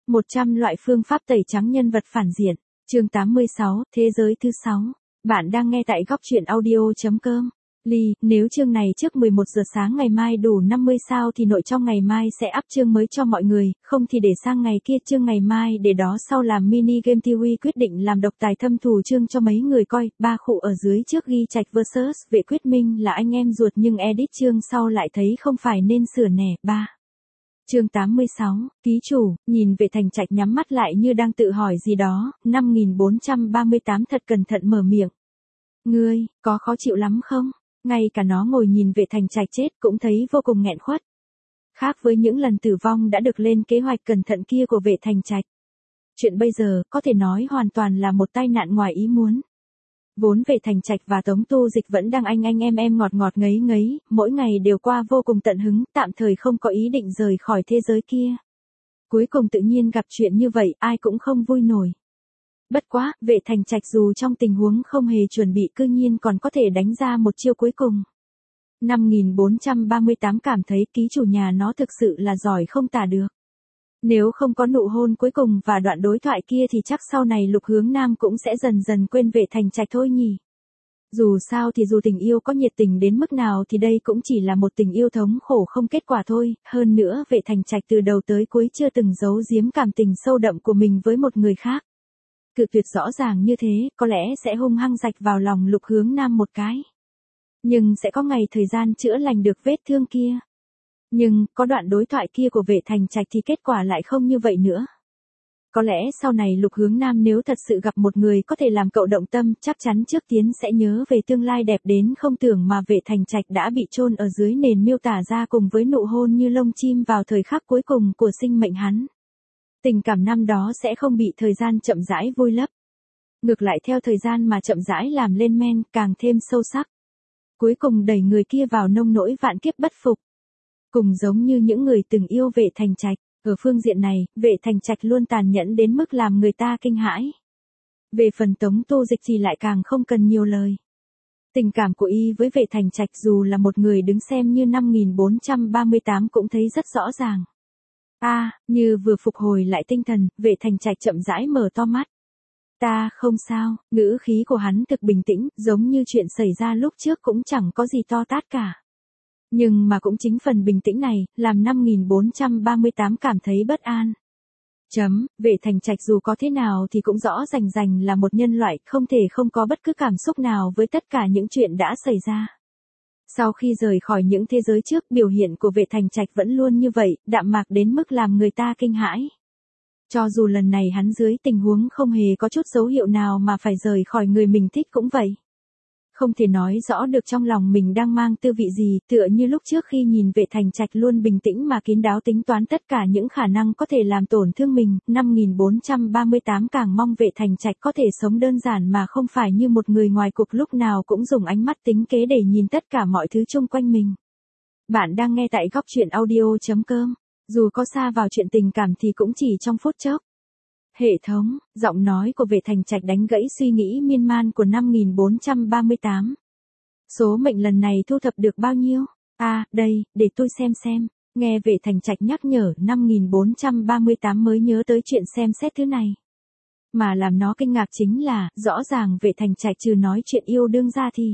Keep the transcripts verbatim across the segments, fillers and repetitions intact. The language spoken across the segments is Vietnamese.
một trăm loại phương pháp tẩy trắng nhân vật phản diện. Chương tám mươi sáu, Thế giới thứ sáu. Bạn đang nghe tại góc truyện audio.com. Ly, nếu chương này trước mười một giờ sáng ngày mai đủ năm mươi sao thì nội trong ngày mai sẽ up chương mới cho mọi người, không thì để sang ngày kia chương ngày mai để đó sau làm mini game ti vi quyết định làm độc tài thâm thù chương cho mấy người coi, ba khụ ở dưới trước ghi Trạch versus Vệ Quyết Minh là anh em ruột nhưng edit chương sau lại thấy không phải nên sửa nẻ, ba. Chương tám mươi sáu, ký chủ, nhìn Vệ Thành Trạch nhắm mắt lại như đang tự hỏi gì đó, năm nghìn bốn trăm ba mươi tám thật cẩn thận mở miệng. Ngươi, có khó chịu lắm không? Ngay cả nó ngồi nhìn Vệ Thành Trạch chết cũng thấy vô cùng nghẹn khuất. Khác với những lần tử vong đã được lên kế hoạch cẩn thận kia của Vệ Thành Trạch. Chuyện bây giờ có thể nói hoàn toàn là một tai nạn ngoài ý muốn. Vốn Vệ Thành Trạch và Tống Tu Dịch vẫn đang anh anh em em ngọt ngọt ngấy ngấy, mỗi ngày đều qua vô cùng tận hứng, tạm thời không có ý định rời khỏi thế giới kia. Cuối cùng tự nhiên gặp chuyện như vậy, ai cũng không vui nổi. Bất quá, Vệ Thành Trạch dù trong tình huống không hề chuẩn bị cư nhiên còn có thể đánh ra một chiêu cuối cùng. năm nghìn bốn trăm ba mươi tám cảm thấy ký chủ nhà nó thực sự là giỏi không tả được. Nếu không có nụ hôn cuối cùng và đoạn đối thoại kia thì chắc sau này Lục Hướng Nam cũng sẽ dần dần quên Vệ Thành Trạch thôi nhỉ. Dù sao thì dù tình yêu có nhiệt tình đến mức nào thì đây cũng chỉ là một tình yêu thống khổ không kết quả thôi, hơn nữa Vệ Thành Trạch từ đầu tới cuối chưa từng giấu giếm cảm tình sâu đậm của mình với một người khác. Cự tuyệt rõ ràng như thế, có lẽ sẽ hung hăng rạch vào lòng Lục Hướng Nam một cái. Nhưng sẽ có ngày thời gian chữa lành được vết thương kia. Nhưng, có đoạn đối thoại kia của Vệ Thành Trạch thì kết quả lại không như vậy nữa. Có lẽ sau này Lục Hướng Nam nếu thật sự gặp một người có thể làm cậu động tâm, chắc chắn trước tiên sẽ nhớ về tương lai đẹp đến không tưởng mà Vệ Thành Trạch đã bị chôn ở dưới nền miêu tả ra cùng với nụ hôn như lông chim vào thời khắc cuối cùng của sinh mệnh hắn. Tình cảm năm đó sẽ không bị thời gian chậm rãi vùi lấp. Ngược lại theo thời gian mà chậm rãi làm lên men, càng thêm sâu sắc. Cuối cùng đẩy người kia vào nông nỗi vạn kiếp bất phục. Cùng giống như những người từng yêu Vệ Thành Trạch, ở phương diện này, Vệ Thành Trạch luôn tàn nhẫn đến mức làm người ta kinh hãi. Về phần Tống Tu Dịch thì lại càng không cần nhiều lời. Tình cảm của y với Vệ Thành Trạch dù là một người đứng xem như năm nghìn bốn trăm ba mươi tám cũng thấy rất rõ ràng. A, à, như vừa phục hồi lại tinh thần, Vệ Thành Trạch chậm rãi mở to mắt. Ta không sao, ngữ khí của hắn thực bình tĩnh, giống như chuyện xảy ra lúc trước cũng chẳng có gì to tát cả. Nhưng mà cũng chính phần bình tĩnh này, làm năm nghìn bốn trăm ba mươi tám cảm thấy bất an. Chấm, Vệ Thành Trạch dù có thế nào thì cũng rõ rành rành là một nhân loại, không thể không có bất cứ cảm xúc nào với tất cả những chuyện đã xảy ra. Sau khi rời khỏi những thế giới trước, biểu hiện của Vệ Thành Trạch vẫn luôn như vậy, đạm mạc đến mức làm người ta kinh hãi. Cho dù lần này hắn dưới tình huống không hề có chút dấu hiệu nào mà phải rời khỏi người mình thích cũng vậy. Không thể nói rõ được trong lòng mình đang mang tư vị gì, tựa như lúc trước khi nhìn Vệ Thành Trạch luôn bình tĩnh mà kín đáo tính toán tất cả những khả năng có thể làm tổn thương mình, năm nghìn bốn trăm ba mươi tám càng mong Vệ Thành Trạch có thể sống đơn giản mà không phải như một người ngoài cuộc lúc nào cũng dùng ánh mắt tính kế để nhìn tất cả mọi thứ chung quanh mình. Bạn đang nghe tại góc truyện audio.com, dù có xa vào chuyện tình cảm thì cũng chỉ trong phút chốc. Hệ thống, giọng nói của Vệ Thành Trạch đánh gãy suy nghĩ miên man của năm nghìn bốn trăm ba mươi tám. Số mệnh lần này thu thập được bao nhiêu? À, đây, để tôi xem xem. Nghe Vệ Thành Trạch nhắc nhở năm nghìn bốn trăm ba mươi tám mới nhớ tới chuyện xem xét thứ này. Mà làm nó kinh ngạc chính là, rõ ràng Vệ Thành Trạch trừ nói chuyện yêu đương ra thì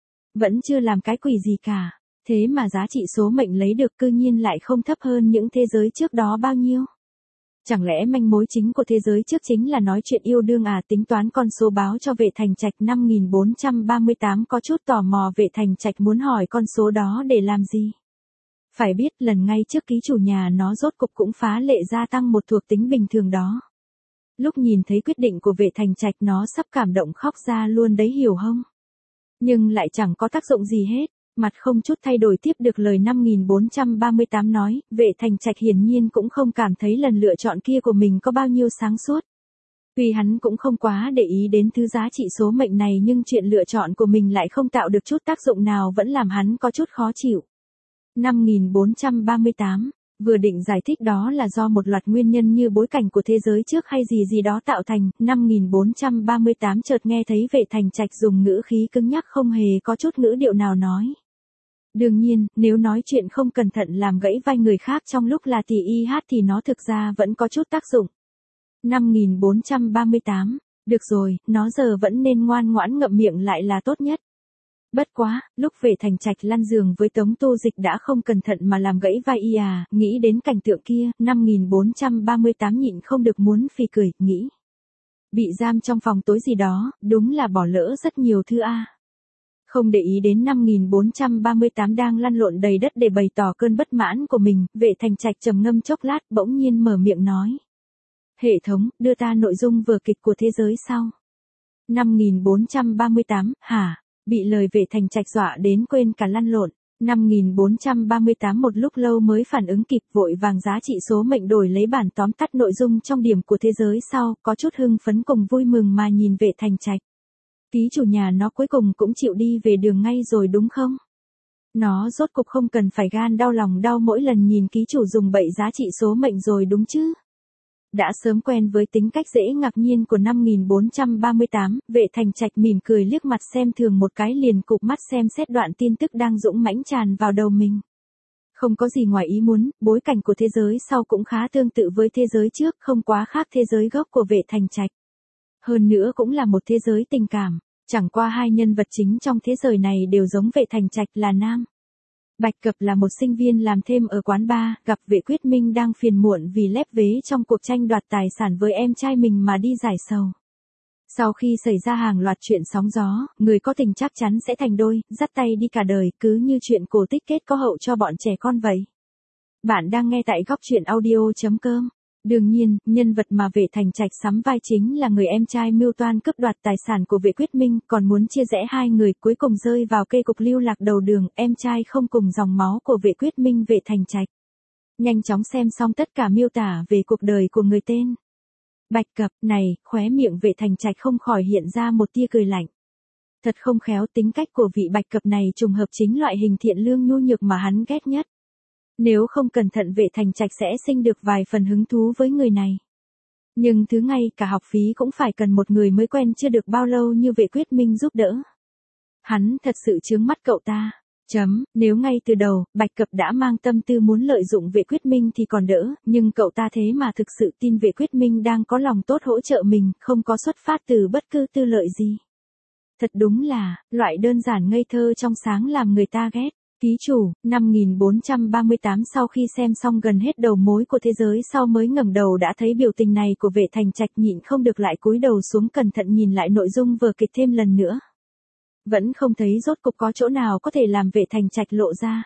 vẫn chưa làm cái quỷ gì cả. Thế mà giá trị số mệnh lấy được cư nhiên lại không thấp hơn những thế giới trước đó bao nhiêu. Chẳng lẽ manh mối chính của thế giới trước chính là nói chuyện yêu đương à? Tính toán con số báo cho Vệ Thành Trạch năm nghìn bốn trăm ba mươi tám có chút tò mò. Vệ Thành Trạch muốn hỏi con số đó để làm gì? Phải biết lần ngay trước ký chủ nhà nó rốt cục cũng phá lệ gia tăng một thuộc tính bình thường đó. Lúc nhìn thấy quyết định của Vệ Thành Trạch nó sắp cảm động khóc ra luôn đấy hiểu không? Nhưng lại chẳng có tác dụng gì hết. Mặt không chút thay đổi tiếp được lời năm nghìn bốn trăm ba mươi tám nói, Vệ Thành Trạch hiển nhiên cũng không cảm thấy lần lựa chọn kia của mình có bao nhiêu sáng suốt. Tuy hắn cũng không quá để ý đến thứ giá trị số mệnh này nhưng chuyện lựa chọn của mình lại không tạo được chút tác dụng nào vẫn làm hắn có chút khó chịu. năm nghìn bốn trăm ba mươi tám, vừa định giải thích đó là do một loạt nguyên nhân như bối cảnh của thế giới trước hay gì gì đó tạo thành, năm nghìn bốn trăm ba mươi tám chợt nghe thấy Vệ Thành Trạch dùng ngữ khí cứng nhắc không hề có chút ngữ điệu nào nói. Đương nhiên, nếu nói chuyện không cẩn thận làm gãy vai người khác trong lúc là tì y hát thì nó thực ra vẫn có chút tác dụng. năm nghìn bốn trăm ba mươi tám. Được rồi, nó giờ vẫn nên ngoan ngoãn ngậm miệng lại là tốt nhất. Bất quá, lúc về thành trạch lăn giường với Tống Tô Dịch đã không cẩn thận mà làm gãy vai y à, nghĩ đến cảnh tượng kia, năm nghìn bốn trăm ba mươi tám nhịn không được muốn phì cười, nghĩ. Bị giam trong phòng tối gì đó, đúng là bỏ lỡ rất nhiều thứ a. Không để ý đến năm nghìn bốn trăm ba mươi tám đang lăn lộn đầy đất để bày tỏ cơn bất mãn của mình, vệ thành trạch trầm ngâm chốc lát bỗng nhiên mở miệng nói. Hệ thống, đưa ta nội dung vở kịch của thế giới sau. năm nghìn bốn trăm ba mươi tám, hả? Bị lời vệ thành trạch dọa đến quên cả lăn lộn. năm nghìn bốn trăm ba mươi tám một lúc lâu mới phản ứng kịp vội vàng giá trị số mệnh đổi lấy bản tóm tắt nội dung trong điểm của thế giới sau, có chút hưng phấn cùng vui mừng mà nhìn vệ thành trạch. Ký chủ nhà nó cuối cùng cũng chịu đi về đường ngay rồi đúng không? Nó rốt cục không cần phải gan đau lòng đau mỗi lần nhìn ký chủ dùng bậy giá trị số mệnh rồi đúng chứ? Đã sớm quen với tính cách dễ ngạc nhiên của năm nghìn bốn trăm ba mươi tám, vệ thành trạch mỉm cười liếc mặt xem thường một cái liền cụp mắt xem xét đoạn tin tức đang dũng mãnh tràn vào đầu mình. Không có gì ngoài ý muốn, bối cảnh của thế giới sau cũng khá tương tự với thế giới trước, không quá khác thế giới gốc của vệ thành trạch. Hơn nữa cũng là một thế giới tình cảm, chẳng qua hai nhân vật chính trong thế giới này đều giống vệ thành trạch là nam. Bạch Cập là một sinh viên làm thêm ở quán bar, gặp vệ quyết minh đang phiền muộn vì lép vế trong cuộc tranh đoạt tài sản với em trai mình mà đi giải sầu. Sau khi xảy ra hàng loạt chuyện sóng gió, người có tình chắc chắn sẽ thành đôi, dắt tay đi cả đời, cứ như chuyện cổ tích kết có hậu cho bọn trẻ con vậy. Bạn đang nghe tại góc truyện audio chấm com. Đương nhiên, nhân vật mà vệ thành trạch sắm vai chính là người em trai mưu toan cướp đoạt tài sản của vệ quyết minh, còn muốn chia rẽ hai người cuối cùng rơi vào cây cục lưu lạc đầu đường, em trai không cùng dòng máu của vệ quyết minh vệ thành trạch. Nhanh chóng xem xong tất cả miêu tả về cuộc đời của người tên Bạch Cập này, khóe miệng vệ thành trạch không khỏi hiện ra một tia cười lạnh. Thật không khéo tính cách của vị Bạch Cập này trùng hợp chính loại hình thiện lương nhu nhược mà hắn ghét nhất. Nếu không cẩn thận vệ thành trạch sẽ sinh được vài phần hứng thú với người này. Nhưng thứ ngay cả học phí cũng phải cần một người mới quen chưa được bao lâu như vệ quyết minh giúp đỡ. Hắn thật sự chướng mắt cậu ta. Chấm, nếu ngay từ đầu, Bạch Cập đã mang tâm tư muốn lợi dụng vệ quyết minh thì còn đỡ, nhưng cậu ta thế mà thực sự tin vệ quyết minh đang có lòng tốt hỗ trợ mình, không có xuất phát từ bất cứ tư lợi gì. Thật đúng là, loại đơn giản ngây thơ trong sáng làm người ta ghét. Ký chủ, năm nghìn bốn trăm ba mươi tám sau khi xem xong gần hết đầu mối của thế giới sau mới ngẩng đầu đã thấy biểu tình này của vệ thành trạch nhịn không được lại cúi đầu xuống cẩn thận nhìn lại nội dung vở kịch thêm lần nữa. Vẫn không thấy rốt cục có chỗ nào có thể làm vệ thành trạch lộ ra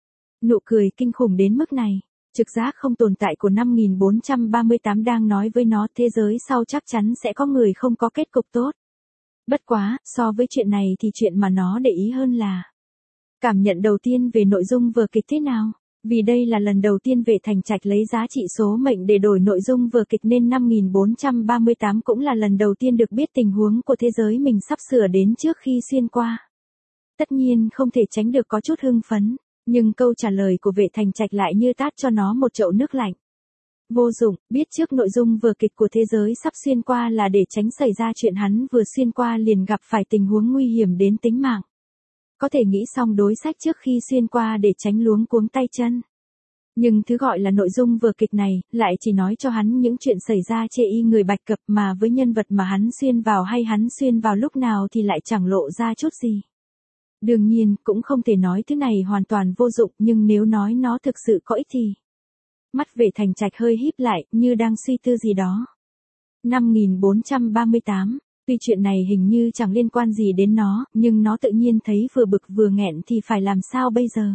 nụ cười kinh khủng đến mức này. Trực giác không tồn tại của năm nghìn bốn trăm ba mươi tám đang nói với nó thế giới sau chắc chắn sẽ có người không có kết cục tốt. Bất quá, so với chuyện này thì chuyện mà nó để ý hơn là cảm nhận đầu tiên về nội dung vở kịch thế nào. Vì đây là lần đầu tiên vệ thành trạch lấy giá trị số mệnh để đổi nội dung vở kịch nên năm nghìn bốn trăm ba mươi tám cũng là lần đầu tiên được biết tình huống của thế giới mình sắp sửa đến trước khi xuyên qua. Tất nhiên không thể tránh được có chút hưng phấn, nhưng câu trả lời của vệ thành trạch lại như tát cho nó một chậu nước lạnh. Vô dụng, biết trước nội dung vở kịch của thế giới sắp xuyên qua là để tránh xảy ra chuyện hắn vừa xuyên qua liền gặp phải tình huống nguy hiểm đến tính mạng. Có thể nghĩ xong đối sách trước khi xuyên qua để tránh luống cuống tay chân. Nhưng thứ gọi là nội dung vở kịch này, lại chỉ nói cho hắn những chuyện xảy ra chê y người Bạch Cập mà với nhân vật mà hắn xuyên vào hay hắn xuyên vào lúc nào thì lại chẳng lộ ra chút gì. Đương nhiên, cũng không thể nói thứ này hoàn toàn vô dụng nhưng nếu nói nó thực sự có ích thì. Mắt vệ thành trạch hơi híp lại, như đang suy tư gì đó. năm nghìn bốn trăm ba mươi tám. Tuy chuyện này hình như chẳng liên quan gì đến nó, nhưng nó tự nhiên thấy vừa bực vừa nghẹn thì phải làm sao bây giờ?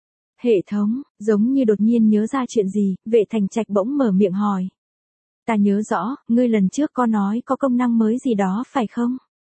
Hệ thống, giống như đột nhiên nhớ ra chuyện gì, vệ thành trạch bỗng mở miệng hỏi. Ta nhớ rõ, ngươi lần trước có nói có công năng mới gì đó phải không?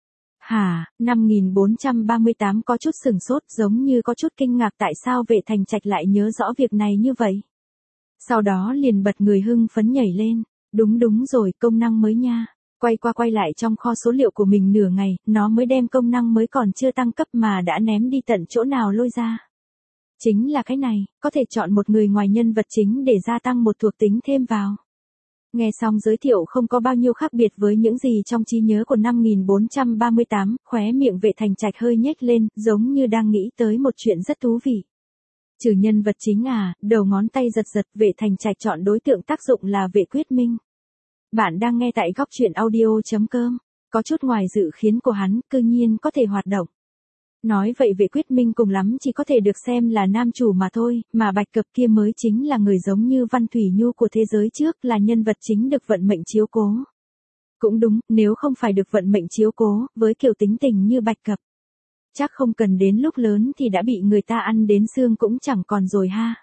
Hả, năm nghìn bốn trăm ba mươi tám có chút sửng sốt giống như có chút kinh ngạc tại sao vệ thành trạch lại nhớ rõ việc này như vậy. Sau đó liền bật người hưng phấn nhảy lên. Đúng đúng rồi, công năng mới nha. Quay qua quay lại trong kho số liệu của mình nửa ngày, nó mới đem công năng mới còn chưa tăng cấp mà đã ném đi tận chỗ nào lôi ra. Chính là cái này, có thể chọn một người ngoài nhân vật chính để gia tăng một thuộc tính thêm vào. Nghe xong giới thiệu không có bao nhiêu khác biệt với những gì trong trí nhớ của năm nghìn bốn trăm ba mươi tám, khóe miệng vệ thành trạch hơi nhếch lên, giống như đang nghĩ tới một chuyện rất thú vị. Trừ nhân vật chính à, đầu ngón tay giật giật vệ thành trạch chọn đối tượng tác dụng là vệ quyết minh. Bạn đang nghe tại góc chuyện audio.com. Có chút ngoài dự kiến của hắn, cư nhiên có thể hoạt động. Nói vậy Vệ Quyết Minh cùng lắm chỉ có thể được xem là nam chủ mà thôi, mà Bạch Cập kia mới chính là người giống như Văn Thủy Nhu của thế giới trước, là nhân vật chính được vận mệnh chiếu cố. Cũng đúng, nếu không phải được vận mệnh chiếu cố, với kiểu tính tình như Bạch Cập, chắc không cần đến lúc lớn thì đã bị người ta ăn đến xương cũng chẳng còn rồi ha.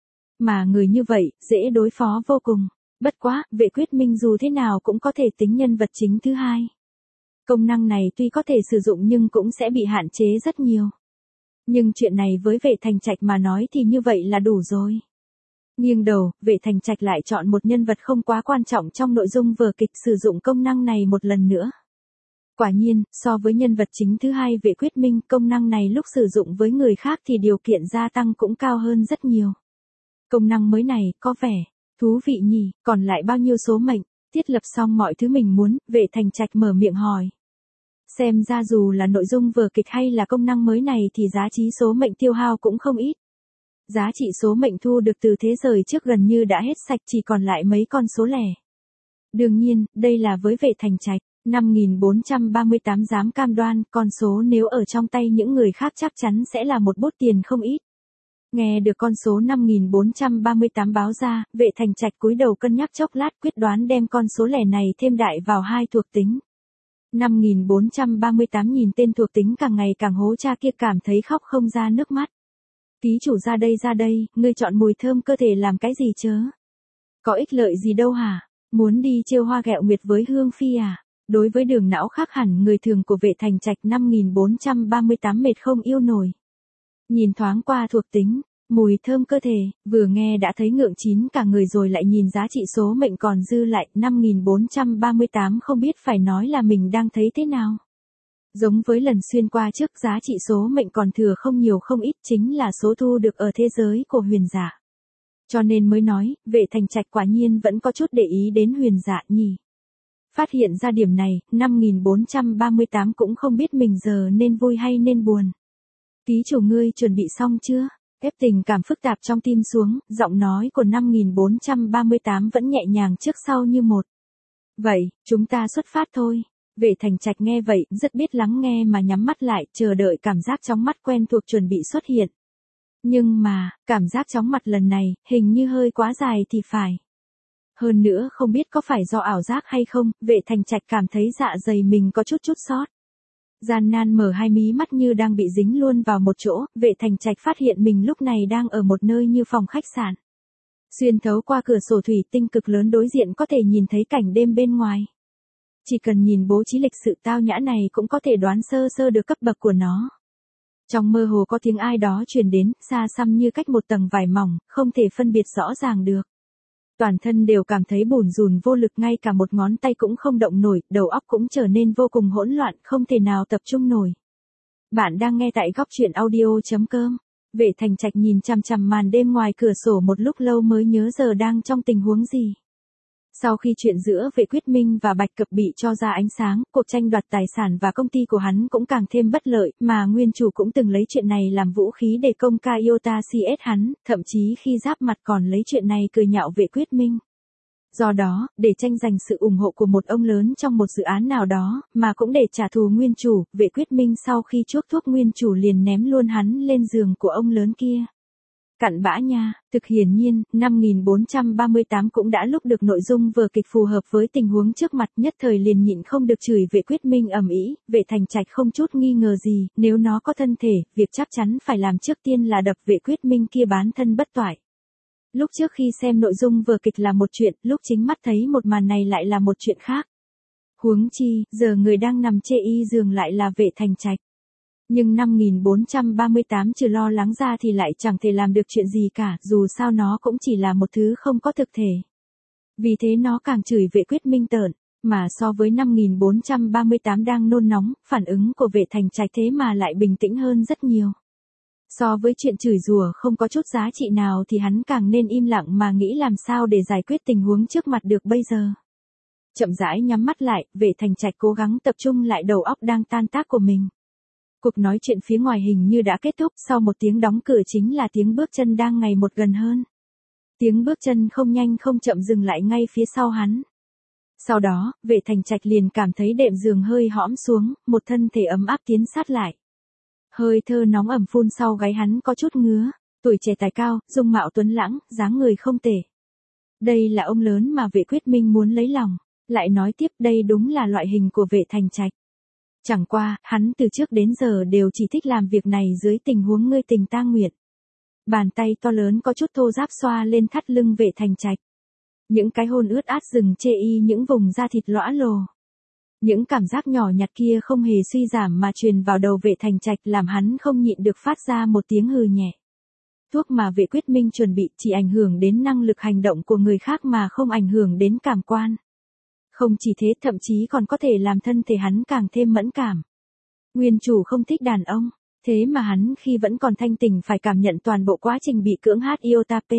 Mà người như vậy, dễ đối phó vô cùng. Bất quá, Vệ Quyết Minh dù thế nào cũng có thể tính nhân vật chính thứ hai. Công năng này tuy có thể sử dụng nhưng cũng sẽ bị hạn chế rất nhiều. Nhưng chuyện này với Vệ Thành Trạch mà nói thì như vậy là đủ rồi. Nghiêng đầu, Vệ Thành Trạch lại chọn một nhân vật không quá quan trọng trong nội dung vở kịch sử dụng công năng này một lần nữa. Quả nhiên, so với nhân vật chính thứ hai Vệ Quyết Minh, công năng này lúc sử dụng với người khác thì điều kiện gia tăng cũng cao hơn rất nhiều. Công năng mới này, có vẻ thú vị nhỉ, còn lại bao nhiêu số mệnh? Thiết lập xong mọi thứ mình muốn, Vệ Thành Trạch mở miệng hỏi. Xem ra dù là nội dung vở kịch hay là công năng mới này thì giá trị số mệnh tiêu hao cũng không ít. Giá trị số mệnh thu được từ thế giới trước gần như đã hết sạch, chỉ còn lại mấy con số lẻ. Đương nhiên, đây là với Vệ Thành Trạch. năm nghìn bốn trăm ba mươi tám dám cam đoan, con số nếu ở trong tay những người khác chắc chắn sẽ là một bút tiền không ít. Nghe được con số năm nghìn bốn trăm ba mươi tám báo ra, Vệ Thành Trạch cúi đầu cân nhắc chốc lát, quyết đoán đem con số lẻ này thêm đại vào hai thuộc tính. năm nghìn bốn trăm ba mươi tám nhìn tên thuộc tính càng ngày càng hố, cha kia cảm thấy khóc không ra nước mắt. Ký chủ ra đây ra đây, ngươi chọn mùi thơm cơ thể làm cái gì chớ? Có ích lợi gì đâu hả? Muốn đi trêu hoa ghẹo nguyệt với Hương Phi à? Đối với đường não khác hẳn người thường của Vệ Thành Trạch, năm nghìn bốn trăm ba mươi tám mệt không yêu nổi. Nhìn thoáng qua thuộc tính, mùi thơm cơ thể, vừa nghe đã thấy ngượng chín cả người rồi lại nhìn giá trị số mệnh còn dư lại, năm nghìn bốn trăm ba mươi tám không biết phải nói là mình đang thấy thế nào. Giống với lần xuyên qua trước, giá trị số mệnh còn thừa không nhiều không ít, chính là số thu được ở thế giới của huyền giả. Cho nên mới nói, Vệ Thành Trạch quả nhiên vẫn có chút để ý đến huyền giả nhỉ. Phát hiện ra điểm này, năm nghìn bốn trăm ba mươi tám cũng không biết mình giờ nên vui hay nên buồn. Ký chủ ngươi chuẩn bị xong chưa? Ép tình cảm phức tạp trong tim xuống, giọng nói của năm nghìn bốn trăm ba mươi tám vẫn nhẹ nhàng trước sau như một. Vậy, chúng ta xuất phát thôi. Vệ Thành Trạch nghe vậy, rất biết lắng nghe mà nhắm mắt lại, chờ đợi cảm giác chóng mắt quen thuộc chuẩn bị xuất hiện. Nhưng mà, cảm giác chóng mặt lần này, hình như hơi quá dài thì phải. Hơn nữa không biết có phải do ảo giác hay không, Vệ Thành Trạch cảm thấy dạ dày mình có chút chút sót. Gian nan mở hai mí mắt như đang bị dính luôn vào một chỗ, Vệ Thành Trạch phát hiện mình lúc này đang ở một nơi như phòng khách sạn. Xuyên thấu qua cửa sổ thủy tinh cực lớn đối diện có thể nhìn thấy cảnh đêm bên ngoài. Chỉ cần nhìn bố trí lịch sự tao nhã này cũng có thể đoán sơ sơ được cấp bậc của nó. Trong mơ hồ có tiếng ai đó truyền đến, xa xăm như cách một tầng vải mỏng, không thể phân biệt rõ ràng được. Toàn thân đều cảm thấy bủn rủn vô lực, ngay cả một ngón tay cũng không động nổi, đầu óc cũng trở nên vô cùng hỗn loạn, không thể nào tập trung nổi. Bạn đang nghe tại góc chuyện audio.com. Vệ Thành Trạch nhìn chằm chằm màn đêm ngoài cửa sổ một lúc lâu mới nhớ giờ đang trong tình huống gì. Sau khi chuyện giữa Vệ Quyết Minh và Bạch Cập bị cho ra ánh sáng, cuộc tranh đoạt tài sản và công ty của hắn cũng càng thêm bất lợi, mà nguyên chủ cũng từng lấy chuyện này làm vũ khí để công ca Iota xê ét hắn, thậm chí khi giáp mặt còn lấy chuyện này cười nhạo Vệ Quyết Minh. Do đó, để tranh giành sự ủng hộ của một ông lớn trong một dự án nào đó, mà cũng để trả thù nguyên chủ, Vệ Quyết Minh sau khi chuốc thuốc nguyên chủ liền ném luôn hắn lên giường của ông lớn kia. Cặn bã nha, thực hiển nhiên, năm nghìn bốn trăm ba mươi tám cũng đã lúc được nội dung vở kịch phù hợp với tình huống trước mặt, nhất thời liền nhịn không được chửi Vệ Quyết Minh ầm ĩ. Vệ Thành Trạch không chút nghi ngờ gì, nếu nó có thân thể, việc chắc chắn phải làm trước tiên là đập Vệ Quyết Minh kia bán thân bất toại. Lúc trước khi xem nội dung vở kịch là một chuyện, lúc chính mắt thấy một màn này lại là một chuyện khác. Huống chi, giờ người đang nằm chê y giường lại là Vệ Thành Trạch. Nhưng năm nghìn bốn trăm ba mươi tám trừ lo lắng ra thì lại chẳng thể làm được chuyện gì cả, dù sao nó cũng chỉ là một thứ không có thực thể. Vì thế nó càng chửi Vệ Quyết Minh tởn, mà so với năm nghìn bốn trăm ba mươi tám đang nôn nóng, phản ứng của Vệ Thành Trạch thế mà lại bình tĩnh hơn rất nhiều. So với chuyện chửi rủa không có chút giá trị nào thì hắn càng nên im lặng mà nghĩ làm sao để giải quyết tình huống trước mặt được bây giờ. Chậm rãi nhắm mắt lại, Vệ Thành Trạch cố gắng tập trung lại đầu óc đang tan tác của mình. Cuộc nói chuyện phía ngoài hình như đã kết thúc, sau một tiếng đóng cửa chính là tiếng bước chân đang ngày một gần hơn. Tiếng bước chân không nhanh không chậm dừng lại ngay phía sau hắn. Sau đó, Vệ Thành Trạch liền cảm thấy đệm giường hơi hõm xuống, một thân thể ấm áp tiến sát lại. Hơi thơ nóng ẩm phun sau gáy hắn có chút ngứa, tuổi trẻ tài cao, dung mạo tuấn lãng, dáng người không tệ. Đây là ông lớn mà Vệ Quyết Minh muốn lấy lòng, lại nói tiếp đây đúng là loại hình của Vệ Thành Trạch. Chẳng qua, hắn từ trước đến giờ đều chỉ thích làm việc này dưới tình huống ngươi tình ta nguyện. Bàn tay to lớn có chút thô ráp xoa lên thắt lưng Vệ Thành Trạch. Những cái hôn ướt át rừng chê y những vùng da thịt lõa lồ. Những cảm giác nhỏ nhặt kia không hề suy giảm mà truyền vào đầu Vệ Thành Trạch làm hắn không nhịn được phát ra một tiếng hừ nhẹ. Thuốc mà Vệ Quyết Minh chuẩn bị chỉ ảnh hưởng đến năng lực hành động của người khác mà không ảnh hưởng đến cảm quan. Không chỉ thế thậm chí còn có thể làm thân thể hắn càng thêm mẫn cảm. Nguyên chủ không thích đàn ông, thế mà hắn khi vẫn còn thanh tỉnh phải cảm nhận toàn bộ quá trình bị cưỡng hát Iotape.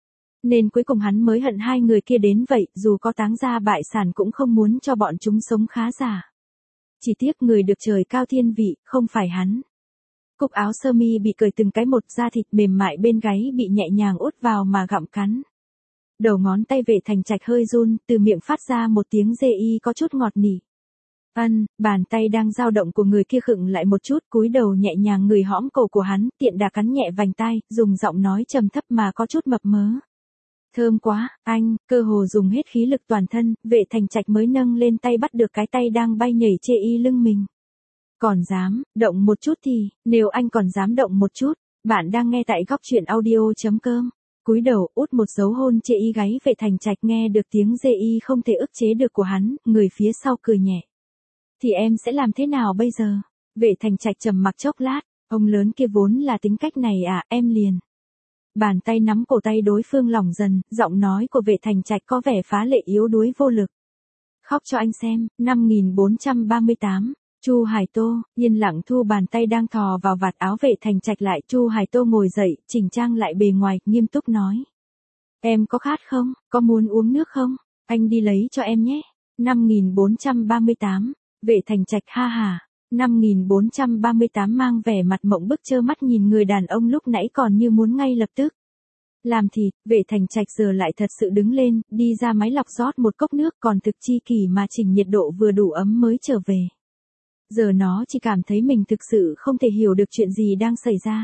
Nên cuối cùng hắn mới hận hai người kia đến vậy, dù có táng gia bại sản cũng không muốn cho bọn chúng sống khá giả. Chỉ tiếc người được trời cao thiên vị, không phải hắn. Cúc áo sơ mi bị cởi từng cái một, da thịt mềm mại bên gáy bị nhẹ nhàng út vào mà gặm cắn. Đầu ngón tay Vệ Thành Trạch hơi run, từ miệng phát ra một tiếng dê y có chút ngọt nỉ. Ân, bàn tay đang dao động của người kia khựng lại một chút, cúi đầu nhẹ nhàng người hõm cổ của hắn, tiện đà cắn nhẹ vành tai, dùng giọng nói trầm thấp mà có chút mập mớ. Thơm quá, anh, cơ hồ dùng hết khí lực toàn thân, Vệ Thành Trạch mới nâng lên tay bắt được cái tay đang bay nhảy chê y lưng mình. Còn dám, động một chút thì, nếu anh còn dám động một chút, bạn đang nghe tại góc truyện audio.com. Cúi đầu, út một dấu hôn chê y gáy Vệ Thành Trạch nghe được tiếng dê y không thể ức chế được của hắn, người phía sau cười nhẹ. Thì em sẽ làm thế nào bây giờ? Vệ Thành Trạch trầm mặc chốc lát, ông lớn kia vốn là tính cách này à, em liền. Bàn tay nắm cổ tay đối phương lỏng dần, giọng nói của Vệ Thành Trạch có vẻ phá lệ yếu đuối vô lực. Khóc cho anh xem, năm nghìn bốn trăm ba mươi tám. Chu Hải Tô, yên lặng thu bàn tay đang thò vào vạt áo Vệ Thành Trạch lại. Chu Hải Tô ngồi dậy, chỉnh trang lại bề ngoài, nghiêm túc nói. Em có khát không, có muốn uống nước không? Anh đi lấy cho em nhé. năm nghìn bốn trăm ba mươi tám. Vệ Thành Trạch ha hà. năm nghìn bốn trăm ba mươi tám mang vẻ mặt mộng bức trơ mắt nhìn người đàn ông lúc nãy còn như muốn ngay lập tức. Làm thịt, Vệ Thành Trạch giờ lại thật sự đứng lên, đi ra máy lọc rót một cốc nước còn thực chi kỷ mà chỉnh nhiệt độ vừa đủ ấm mới trở về. Giờ nó chỉ cảm thấy mình thực sự không thể hiểu được chuyện gì đang xảy ra.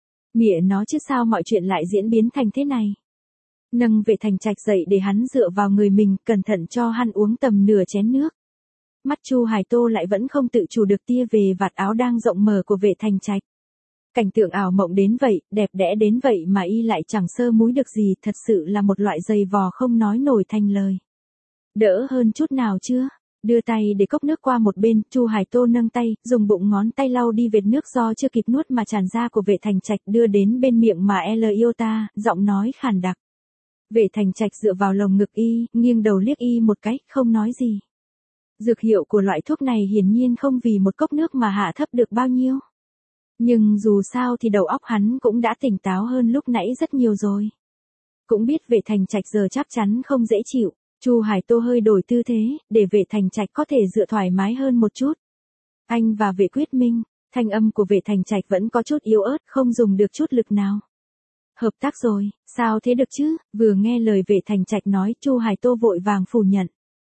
Mẹ nó chứ sao mọi chuyện lại diễn biến thành thế này. Nâng Vệ Thành Trạch dậy để hắn dựa vào người mình, cẩn thận cho hắn uống tầm nửa chén nước. Mắt Chu Hải Tô lại vẫn không tự chủ được tia về vạt áo đang rộng mở của Vệ Thành Trạch. Cảnh tượng ảo mộng đến vậy, đẹp đẽ đến vậy mà y lại chẳng sơ múi được gì, thật sự là một loại giày vò không nói nổi thành lời. Đỡ hơn chút nào chưa? Đưa tay để cốc nước qua một bên, Chu Hải Tô nâng tay, dùng bụng ngón tay lau đi vệt nước do chưa kịp nuốt mà tràn ra của Vệ Thành Trạch đưa đến bên miệng mà L Iota, giọng nói khàn đặc. Vệ Thành Trạch dựa vào lồng ngực y, nghiêng đầu liếc y một cái, không nói gì. Dược hiệu của loại thuốc này hiển nhiên không vì một cốc nước mà hạ thấp được bao nhiêu. Nhưng dù sao thì đầu óc hắn cũng đã tỉnh táo hơn lúc nãy rất nhiều rồi. Cũng biết Vệ Thành Trạch giờ chắc chắn không dễ chịu. Chu Hải Tô hơi đổi tư thế, để Vệ Thành Trạch có thể dựa thoải mái hơn một chút. Anh và Vệ Quyết Minh, thanh âm của Vệ Thành Trạch vẫn có chút yếu ớt, không dùng được chút lực nào. Hợp tác rồi, sao thế được chứ? Vừa nghe lời Vệ Thành Trạch nói, Chu Hải Tô vội vàng phủ nhận.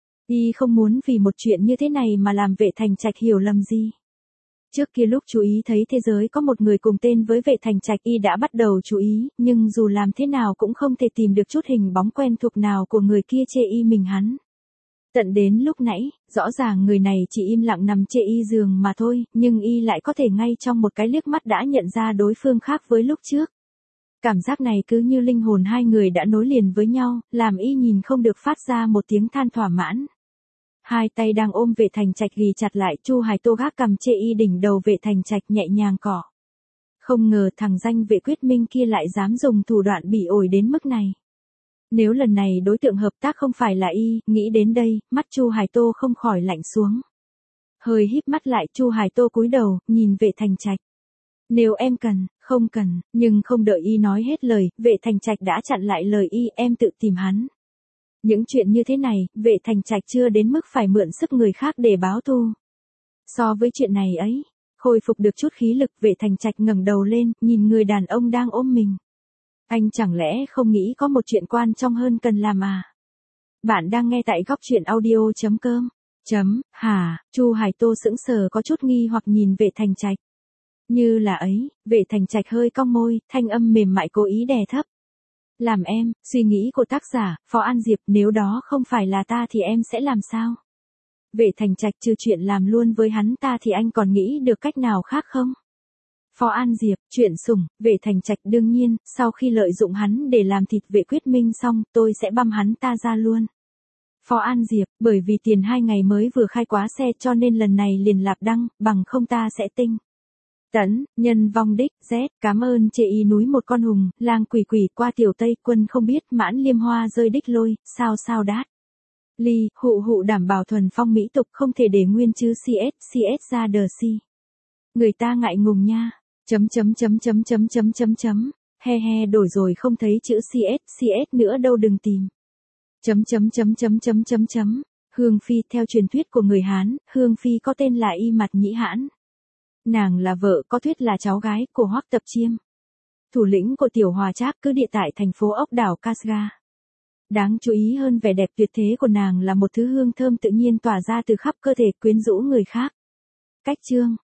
Y không muốn vì một chuyện như thế này mà làm Vệ Thành Trạch hiểu lầm gì. Trước kia lúc chú ý thấy thế giới có một người cùng tên với Vệ Thành Trạch, y đã bắt đầu chú ý, nhưng dù làm thế nào cũng không thể tìm được chút hình bóng quen thuộc nào của người kia chê y mình hắn. Tận đến lúc nãy, rõ ràng người này chỉ im lặng nằm chê y giường mà thôi, nhưng y lại có thể ngay trong một cái liếc mắt đã nhận ra đối phương khác với lúc trước. Cảm giác này cứ như linh hồn hai người đã nối liền với nhau, làm y nhìn không được phát ra một tiếng than thỏa mãn. Hai tay đang ôm Vệ Thành Trạch ghì chặt lại, Chu Hải Tô gác cầm chê y đỉnh đầu Vệ Thành Trạch nhẹ nhàng cỏ. Không ngờ thằng danh Vệ Quyết Minh kia lại dám dùng thủ đoạn bỉ ổi đến mức này. Nếu lần này đối tượng hợp tác không phải là y, nghĩ đến đây, mắt Chu Hải Tô không khỏi lạnh xuống. Hơi híp mắt lại, Chu Hải Tô cúi đầu, nhìn Vệ Thành Trạch. Nếu em cần, không cần, nhưng không đợi y nói hết lời, Vệ Thành Trạch đã chặn lại lời y, em tự tìm hắn. Những chuyện như thế này, Vệ Thành Trạch chưa đến mức phải mượn sức người khác để báo thù. So với chuyện này ấy, khôi phục được chút khí lực, Vệ Thành Trạch ngẩng đầu lên, nhìn người đàn ông đang ôm mình. Anh chẳng lẽ không nghĩ có một chuyện quan trọng hơn cần làm à? Bạn đang nghe tại góc chuyện audio chấm com. Chấm, hả, Chu Hải Tô sững sờ có chút nghi hoặc nhìn Vệ Thành Trạch. Như là ấy, Vệ Thành Trạch hơi cong môi, thanh âm mềm mại cố ý đè thấp. Làm em, suy nghĩ của tác giả, Phó An Diệp, nếu đó không phải là ta thì em sẽ làm sao? Vệ Thành Trạch trừ chuyện làm luôn với hắn ta thì anh còn nghĩ được cách nào khác không? Phó An Diệp, chuyện sủng, Vệ Thành Trạch đương nhiên, sau khi lợi dụng hắn để làm thịt Vệ Quyết Minh xong, tôi sẽ băm hắn ta ra luôn. Phó An Diệp, bởi vì tiền hai ngày mới vừa khai quá xe cho nên lần này liền lạp đăng, bằng không ta sẽ tinh. Tấn, nhân vong đích, Z, cảm ơn chê ý núi một con hùng, lang quỷ quỷ qua tiểu Tây quân không biết mãn liêm hoa rơi đích lôi, sao sao đát. Ly, hụ hụ đảm bảo thuần phong mỹ tục không thể để nguyên chứ xê ét, xê ét ra đờ si. Người ta ngại ngùng nha. Chấm chấm chấm chấm chấm chấm chấm chấm, he he đổi rồi không thấy chữ xê ét, xê ét nữa đâu đừng tìm. Chấm chấm chấm chấm chấm chấm chấm, Hương Phi theo truyền thuyết của người Hán, Hương Phi có tên là Y Mặt Nhĩ Hãn. Nàng là vợ có thuyết là cháu gái của Hoắc Tập Chiêm. Thủ lĩnh của Tiểu Hòa Trác cứ địa tại thành phố ốc đảo Kasga. Đáng chú ý hơn vẻ đẹp tuyệt thế của nàng là một thứ hương thơm tự nhiên tỏa ra từ khắp cơ thể quyến rũ người khác. Cách chương